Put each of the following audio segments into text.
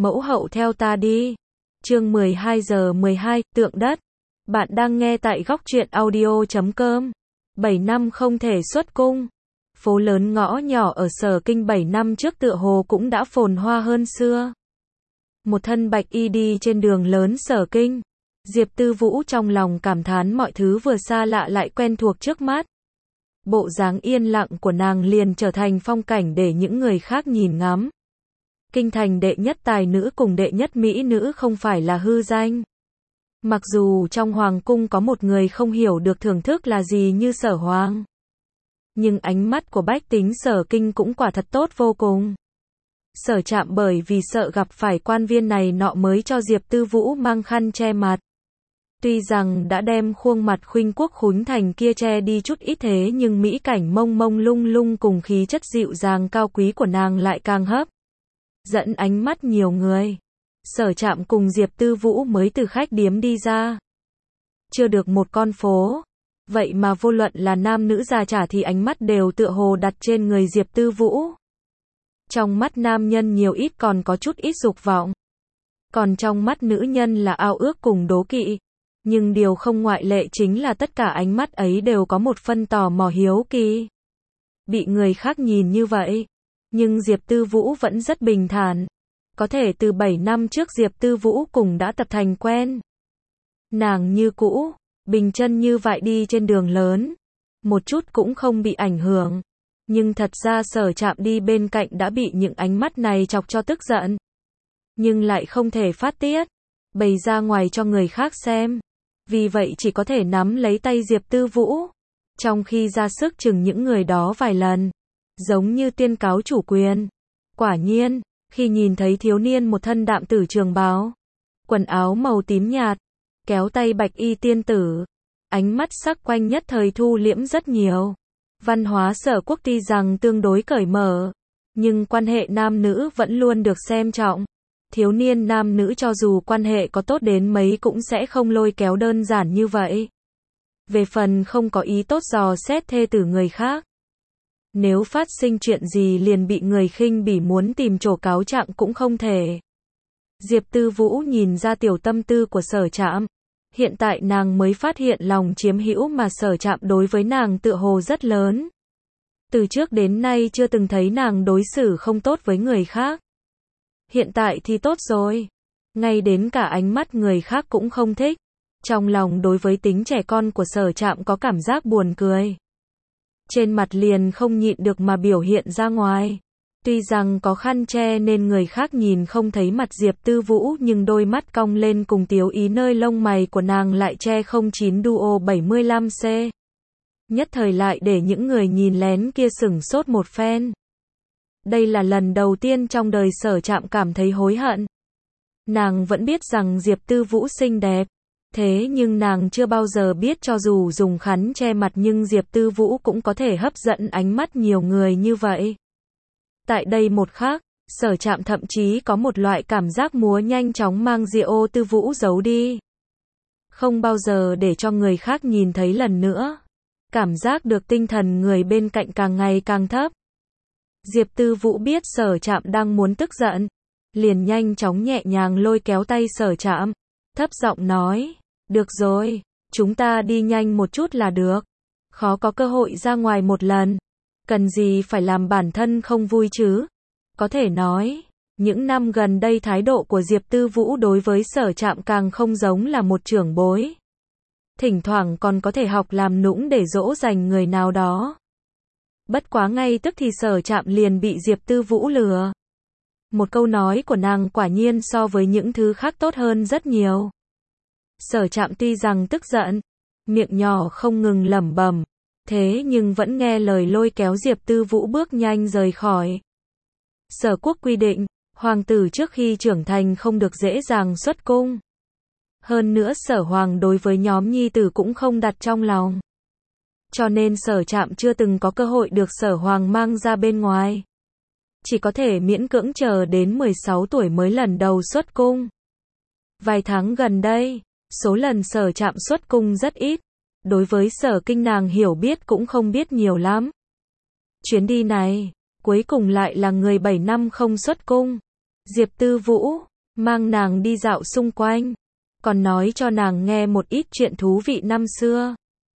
Mẫu hậu theo ta đi. Chương 12 giờ 12, tượng đất. Bạn đang nghe tại góc truyện audio.com. 7 năm không thể xuất cung. Phố lớn ngõ nhỏ ở Sở Kinh 7 năm trước tựa hồ cũng đã phồn hoa hơn xưa. Một thân bạch y đi trên đường lớn Sở Kinh. Diệp Tư Vũ trong lòng cảm thán mọi thứ vừa xa lạ lại quen thuộc trước mắt. Bộ dáng yên lặng của nàng liền trở thành phong cảnh để những người khác nhìn ngắm. Kinh thành đệ nhất tài nữ cùng đệ nhất mỹ nữ không phải là hư danh. Mặc dù trong hoàng cung có một người không hiểu được thưởng thức là gì như Sở Hoàng. Nhưng ánh mắt của bách tính Sở Kinh cũng quả thật tốt vô cùng. Sở Trạm bởi vì sợ gặp phải quan viên này nọ mới cho Diệp Tư Vũ mang khăn che mặt. Tuy rằng đã đem khuôn mặt khuynh quốc khuynh thành kia che đi chút ít thế nhưng mỹ cảnh mông mông lung lung cùng khí chất dịu dàng cao quý của nàng lại càng hấp dẫn ánh mắt nhiều người. Sở Trạm cùng Diệp Tư Vũ mới từ khách điếm đi ra. Chưa được một con phố. Vậy mà vô luận là nam nữ già trẻ thì ánh mắt đều tựa hồ đặt trên người Diệp Tư Vũ. Trong mắt nam nhân nhiều ít còn có chút ít dục vọng. Còn trong mắt nữ nhân là ao ước cùng đố kỵ. Nhưng điều không ngoại lệ chính là tất cả ánh mắt ấy đều có một phân tò mò hiếu kỳ. Bị người khác nhìn như vậy. Nhưng Diệp Tư Vũ vẫn rất bình thản. Có thể từ 7 năm trước Diệp Tư Vũ cùng đã tập thành quen. Nàng như cũ, bình chân như vậy đi trên đường lớn. Một chút cũng không bị ảnh hưởng. Nhưng thật ra Sở Trạm đi bên cạnh đã bị những ánh mắt này chọc cho tức giận. Nhưng lại không thể phát tiết. Bày ra ngoài cho người khác xem. Vì vậy chỉ có thể nắm lấy tay Diệp Tư Vũ. Trong khi ra sức chừng những người đó vài lần. Giống như tuyên cáo chủ quyền. Quả nhiên, khi nhìn thấy thiếu niên một thân đạm tử trường bào, quần áo màu tím nhạt, kéo tay bạch y tiên tử, ánh mắt sắc quanh nhất thời thu liễm rất nhiều. Văn hóa Sở Quốc tuy rằng tương đối cởi mở, nhưng quan hệ nam nữ vẫn luôn được xem trọng. Thiếu niên nam nữ cho dù quan hệ có tốt đến mấy cũng sẽ không lôi kéo đơn giản như vậy. Về phần không có ý tốt dò xét thê tử người khác. Nếu phát sinh chuyện gì liền bị người khinh bỉ muốn tìm chỗ cáo trạng cũng không thể. Diệp Tư Vũ nhìn ra tiểu tâm tư của Sở Trạm. Hiện tại nàng mới phát hiện lòng chiếm hữu mà Sở Trạm đối với nàng tựa hồ rất lớn. Từ trước đến nay chưa từng thấy nàng đối xử không tốt với người khác. Hiện tại thì tốt rồi. Ngay đến cả ánh mắt người khác cũng không thích. Trong lòng đối với tính trẻ con của Sở Trạm có cảm giác buồn cười. Trên mặt liền không nhịn được mà biểu hiện ra ngoài. Tuy rằng có khăn che nên người khác nhìn không thấy mặt Diệp Tư Vũ nhưng đôi mắt cong lên cùng tiếu ý nơi lông mày của nàng lại che 09 Duo 75C. Nhất thời lại để những người nhìn lén kia sửng sốt một phen. Đây là lần đầu tiên trong đời Sở Trạm cảm thấy hối hận. Nàng vẫn biết rằng Diệp Tư Vũ xinh đẹp. Thế nhưng nàng chưa bao giờ biết cho dù dùng khăn che mặt nhưng Diệp Tư Vũ cũng có thể hấp dẫn ánh mắt nhiều người như vậy. Tại đây một khắc, Sở Trạm thậm chí có một loại cảm giác múa nhanh chóng mang Diệp Tư Vũ giấu đi. Không bao giờ để cho người khác nhìn thấy lần nữa. Cảm giác được tinh thần người bên cạnh càng ngày càng thấp. Diệp Tư Vũ biết Sở Trạm đang muốn tức giận. Liền nhanh chóng nhẹ nhàng lôi kéo tay Sở Trạm. Thấp giọng nói. Được rồi, chúng ta đi nhanh một chút là được. Khó có cơ hội ra ngoài một lần. Cần gì phải làm bản thân không vui chứ? Có thể nói, những năm gần đây thái độ của Diệp Tư Vũ đối với Sở Trạm càng không giống là một trưởng bối. Thỉnh thoảng còn có thể học làm nũng để dỗ dành người nào đó. Bất quá ngay tức thì Sở Trạm liền bị Diệp Tư Vũ lừa. Một câu nói của nàng quả nhiên so với những thứ khác tốt hơn rất nhiều. Sở Trạm tuy rằng tức giận, miệng nhỏ không ngừng lẩm bẩm, thế nhưng vẫn nghe lời lôi kéo Diệp Tư Vũ bước nhanh rời khỏi. Sở Quốc quy định, hoàng tử trước khi trưởng thành không được dễ dàng xuất cung. Hơn nữa Sở Hoàng đối với nhóm nhi tử cũng không đặt trong lòng. Cho nên Sở Trạm chưa từng có cơ hội được Sở Hoàng mang ra bên ngoài. Chỉ có thể miễn cưỡng chờ đến 16 tuổi mới lần đầu xuất cung. Vài tháng gần đây, số lần Sở Trạm xuất cung rất ít. Đối với Sở Kinh nàng hiểu biết cũng không biết nhiều lắm. Chuyến đi này, cuối cùng lại là người 7 năm không xuất cung. Diệp Tư Vũ, mang nàng đi dạo xung quanh, còn nói cho nàng nghe một ít chuyện thú vị năm xưa.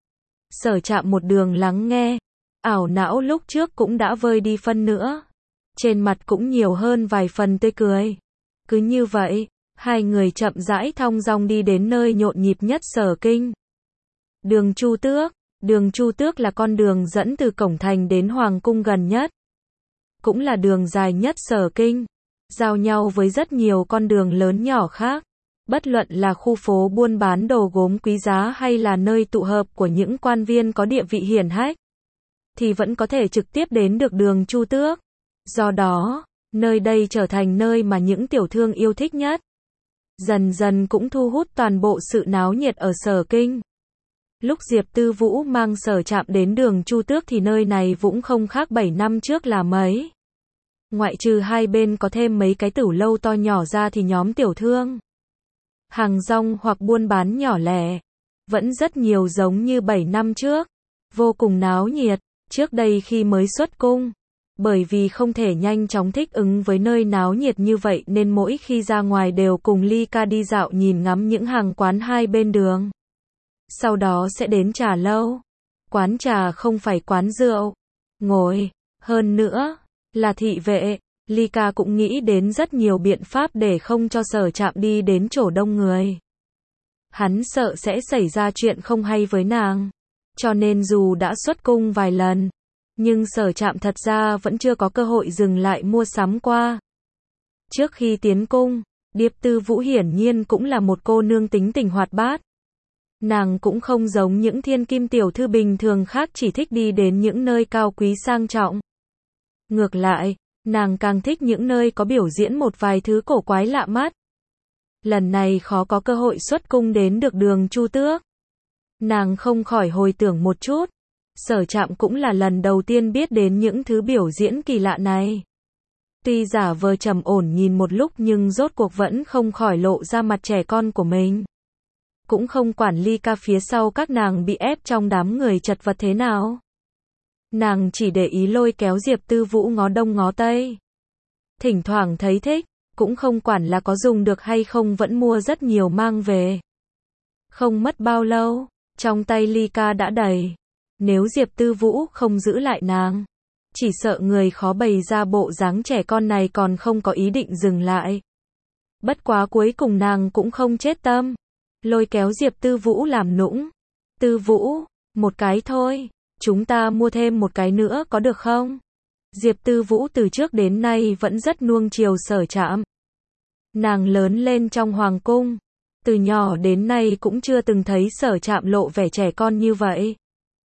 Sở Trạm một đường lắng nghe, ảo não lúc trước cũng đã vơi đi phân nữa. Trên mặt cũng nhiều hơn vài phần tươi cười. Cứ như vậy, hai người chậm rãi thong dong đi đến nơi nhộn nhịp nhất Sở Kinh. Đường Chu Tước. Đường Chu Tước là con đường dẫn từ cổng thành đến Hoàng cung gần nhất. Cũng là đường dài nhất Sở Kinh, giao nhau với rất nhiều con đường lớn nhỏ khác. Bất luận là khu phố buôn bán đồ gốm quý giá hay là nơi tụ hợp của những quan viên có địa vị hiển hách, thì vẫn có thể trực tiếp đến được đường Chu Tước. Do đó, nơi đây trở thành nơi mà những tiểu thương yêu thích nhất. Dần dần cũng thu hút toàn bộ sự náo nhiệt ở Sở Kinh. Lúc Diệp Tư Vũ mang Sở Trạm đến đường Chu Tước thì nơi này cũng không khác 7 năm trước là mấy. Ngoại trừ hai bên có thêm mấy cái tửu lâu to nhỏ ra thì nhóm tiểu thương, hàng rong hoặc buôn bán nhỏ lẻ, vẫn rất nhiều giống như 7 năm trước. Vô cùng náo nhiệt. Trước đây khi mới xuất cung, bởi vì không thể nhanh chóng thích ứng với nơi náo nhiệt như vậy nên mỗi khi ra ngoài đều cùng Ly Ca đi dạo nhìn ngắm những hàng quán hai bên đường. Sau đó sẽ đến trà lâu. Quán trà không phải quán rượu, ngồi, hơn nữa là thị vệ. Ly Ca cũng nghĩ đến rất nhiều biện pháp để không cho Sở Trạm đi đến chỗ đông người. Hắn sợ sẽ xảy ra chuyện không hay với nàng. Cho nên dù đã xuất cung vài lần, nhưng Sở Trạm thật ra vẫn chưa có cơ hội dừng lại mua sắm qua. Trước khi tiến cung, Diệp Tư Vũ hiển nhiên cũng là một cô nương tính tình hoạt bát. Nàng cũng không giống những thiên kim tiểu thư bình thường khác chỉ thích đi đến những nơi cao quý sang trọng. Ngược lại, nàng càng thích những nơi có biểu diễn một vài thứ cổ quái lạ mắt. Lần này khó có cơ hội xuất cung đến được đường Chu Tước. Nàng không khỏi hồi tưởng một chút. Sở Trạm cũng là lần đầu tiên biết đến những thứ biểu diễn kỳ lạ này. Tuy giả vờ trầm ổn nhìn một lúc nhưng rốt cuộc vẫn không khỏi lộ ra mặt trẻ con của mình. Cũng không quản Ly Ca phía sau các nàng bị ép trong đám người chật vật thế nào. Nàng chỉ để ý lôi kéo Diệp Tư Vũ ngó đông ngó tây. Thỉnh thoảng thấy thích, cũng không quản là có dùng được hay không vẫn mua rất nhiều mang về. Không mất bao lâu, trong tay Ly Ca đã đầy. Nếu Diệp Tư Vũ không giữ lại nàng, chỉ sợ người khó bày ra bộ dáng trẻ con này còn không có ý định dừng lại. Bất quá cuối cùng nàng cũng không chết tâm. Lôi kéo Diệp Tư Vũ làm nũng. Tư Vũ, một cái thôi, chúng ta mua thêm một cái nữa có được không? Diệp Tư Vũ từ trước đến nay vẫn rất nuông chiều Sở Trạm. Nàng lớn lên trong hoàng cung, từ nhỏ đến nay cũng chưa từng thấy Sở Trạm lộ vẻ trẻ con như vậy.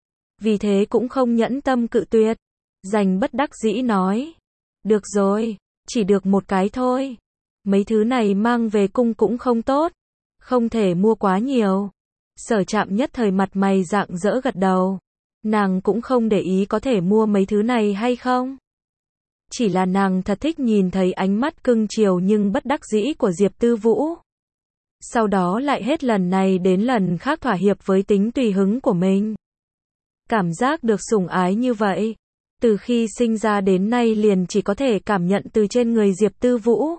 Vì thế cũng không nhẫn tâm cự tuyệt. Dành bất đắc dĩ nói. Được rồi, chỉ được một cái thôi. Mấy thứ này mang về cung cũng không tốt. Không thể mua quá nhiều. Sở Trạm nhất thời mặt mày rạng rỡ gật đầu. Nàng cũng không để ý có thể mua mấy thứ này hay không. Chỉ là nàng thật thích nhìn thấy ánh mắt cưng chiều nhưng bất đắc dĩ của Diệp Tư Vũ. Sau đó lại hết lần này đến lần khác thỏa hiệp với tính tùy hứng của mình. Cảm giác được sủng ái như vậy, từ khi sinh ra đến nay liền chỉ có thể cảm nhận từ trên người Diệp Tư Vũ.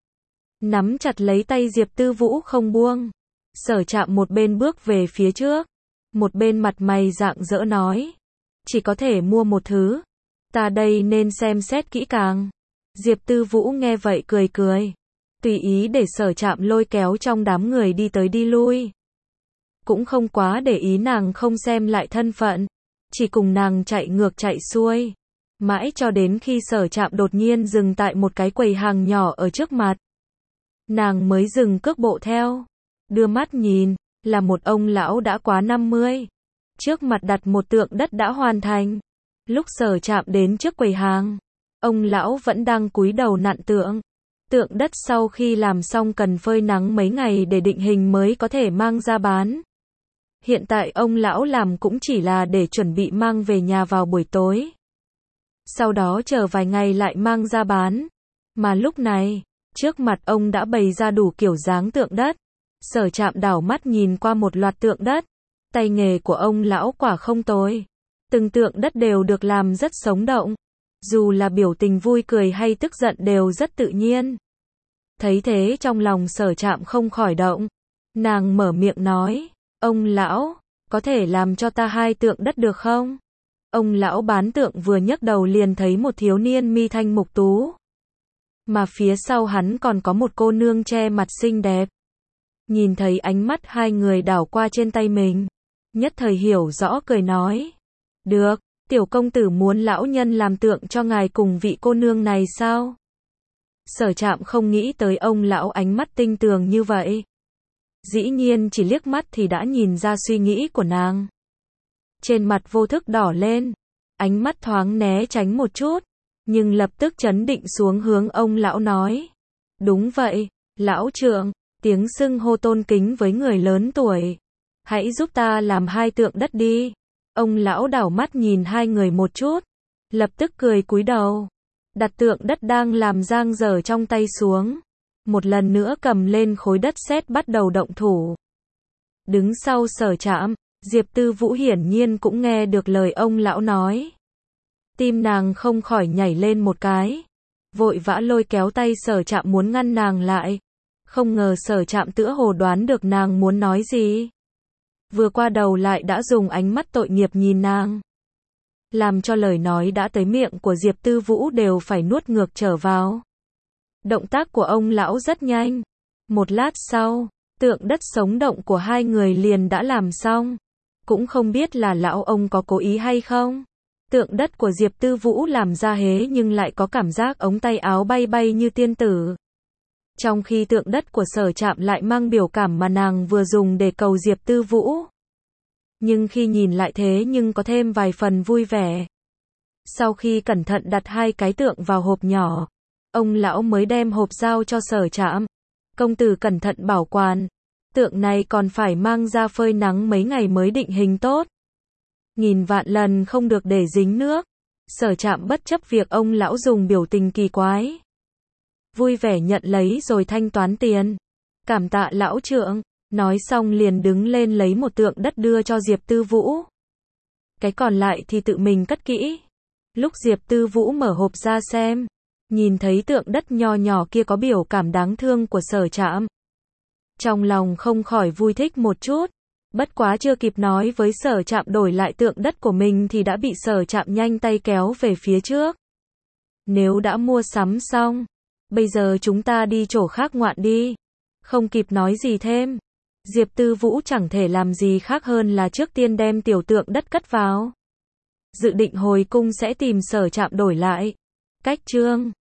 Nắm chặt lấy tay Diệp Tư Vũ không buông. Sở Trạm một bên bước về phía trước, một bên mặt mày rạng rỡ nói. Chỉ có thể mua một thứ. Ta đây nên xem xét kỹ càng. Diệp Tư Vũ nghe vậy cười cười. Tùy ý để Sở Trạm lôi kéo trong đám người đi tới đi lui. Cũng không quá để ý nàng không xem lại thân phận. Chỉ cùng nàng chạy ngược chạy xuôi. Mãi cho đến khi Sở Trạm đột nhiên dừng tại một cái quầy hàng nhỏ ở trước mặt. Nàng mới dừng cước bộ theo. Đưa mắt nhìn, là một ông lão đã quá 50. Trước mặt đặt một tượng đất đã hoàn thành. Lúc Sở Trạm đến trước quầy hàng, ông lão vẫn đang cúi đầu nặn tượng. Tượng đất sau khi làm xong cần phơi nắng mấy ngày để định hình mới có thể mang ra bán. Hiện tại ông lão làm cũng chỉ là để chuẩn bị mang về nhà vào buổi tối. Sau đó chờ vài ngày lại mang ra bán. Mà lúc này, trước mặt ông đã bày ra đủ kiểu dáng tượng đất. Sở Trạm đảo mắt nhìn qua một loạt tượng đất. Tay nghề của ông lão quả không tồi. Từng tượng đất đều được làm rất sống động. Dù là biểu tình vui cười hay tức giận đều rất tự nhiên. Thấy thế trong lòng Sở Trạm không khỏi động. Nàng mở miệng nói, ông lão, có thể làm cho ta 2 tượng đất được không? Ông lão bán tượng vừa nhấc đầu liền thấy một thiếu niên mi thanh mục tú. Mà phía sau hắn còn có một cô nương che mặt xinh đẹp. Nhìn thấy ánh mắt hai người đảo qua trên tay mình. Nhất thời hiểu rõ cười nói. Được, tiểu công tử muốn lão nhân làm tượng cho ngài cùng vị cô nương này sao? Sở Trạm không nghĩ tới ông lão ánh mắt tinh tường như vậy. Dĩ nhiên chỉ liếc mắt thì đã nhìn ra suy nghĩ của nàng. Trên mặt vô thức đỏ lên, ánh mắt thoáng né tránh một chút, nhưng lập tức trấn định xuống hướng ông lão nói. Đúng vậy, lão trượng, tiếng xưng hô tôn kính với người lớn tuổi. Hãy giúp ta làm 2 tượng đất đi. Ông lão đảo mắt nhìn hai người một chút, lập tức cười cúi đầu. Đặt tượng đất đang làm dang dở trong tay xuống. Một lần nữa cầm lên khối đất sét bắt đầu động thủ. Đứng sau Sở Trạm, Diệp Tư Vũ hiển nhiên cũng nghe được lời ông lão nói. Tim nàng không khỏi nhảy lên một cái. Vội vã lôi kéo tay Sở Trạm muốn ngăn nàng lại. Không ngờ Sở Trạm tựa hồ đoán được nàng muốn nói gì. Vừa qua đầu lại đã dùng ánh mắt tội nghiệp nhìn nàng. Làm cho lời nói đã tới miệng của Diệp Tư Vũ đều phải nuốt ngược trở vào. Động tác của ông lão rất nhanh. Một lát sau, tượng đất sống động của hai người liền đã làm xong. Cũng không biết là lão ông có cố ý hay không. Tượng đất của Diệp Tư Vũ làm ra hế nhưng lại có cảm giác ống tay áo bay bay như tiên tử. Trong khi tượng đất của Sở Trạm lại mang biểu cảm mà nàng vừa dùng để cầu Diệp Tư Vũ. Nhưng khi nhìn lại thế nhưng có thêm vài phần vui vẻ. Sau khi cẩn thận đặt 2 cái tượng vào hộp nhỏ, ông lão mới đem hộp giao cho Sở Trạm. Công tử cẩn thận bảo quản. Tượng này còn phải mang ra phơi nắng mấy ngày mới định hình tốt. Nghìn vạn lần không được để dính nước. Sở Trạm bất chấp việc ông lão dùng biểu tình kỳ quái. Vui vẻ nhận lấy rồi thanh toán tiền. Cảm tạ lão trượng. Nói xong liền đứng lên lấy một tượng đất đưa cho Diệp Tư Vũ. Cái còn lại thì tự mình cất kỹ. Lúc Diệp Tư Vũ mở hộp ra xem, nhìn thấy tượng đất nho nhỏ kia có biểu cảm đáng thương của Sở Trạm. Trong lòng không khỏi vui thích một chút. Bất quá chưa kịp nói với Sở Trạm đổi lại tượng đất của mình thì đã bị Sở Trạm nhanh tay kéo về phía trước. Nếu đã mua sắm xong, bây giờ chúng ta đi chỗ khác ngoạn đi. Không kịp nói gì thêm. Diệp Tư Vũ chẳng thể làm gì khác hơn là trước tiên đem tiểu tượng đất cất vào. Dự định hồi cung sẽ tìm Sở Trạm đổi lại. Cách chương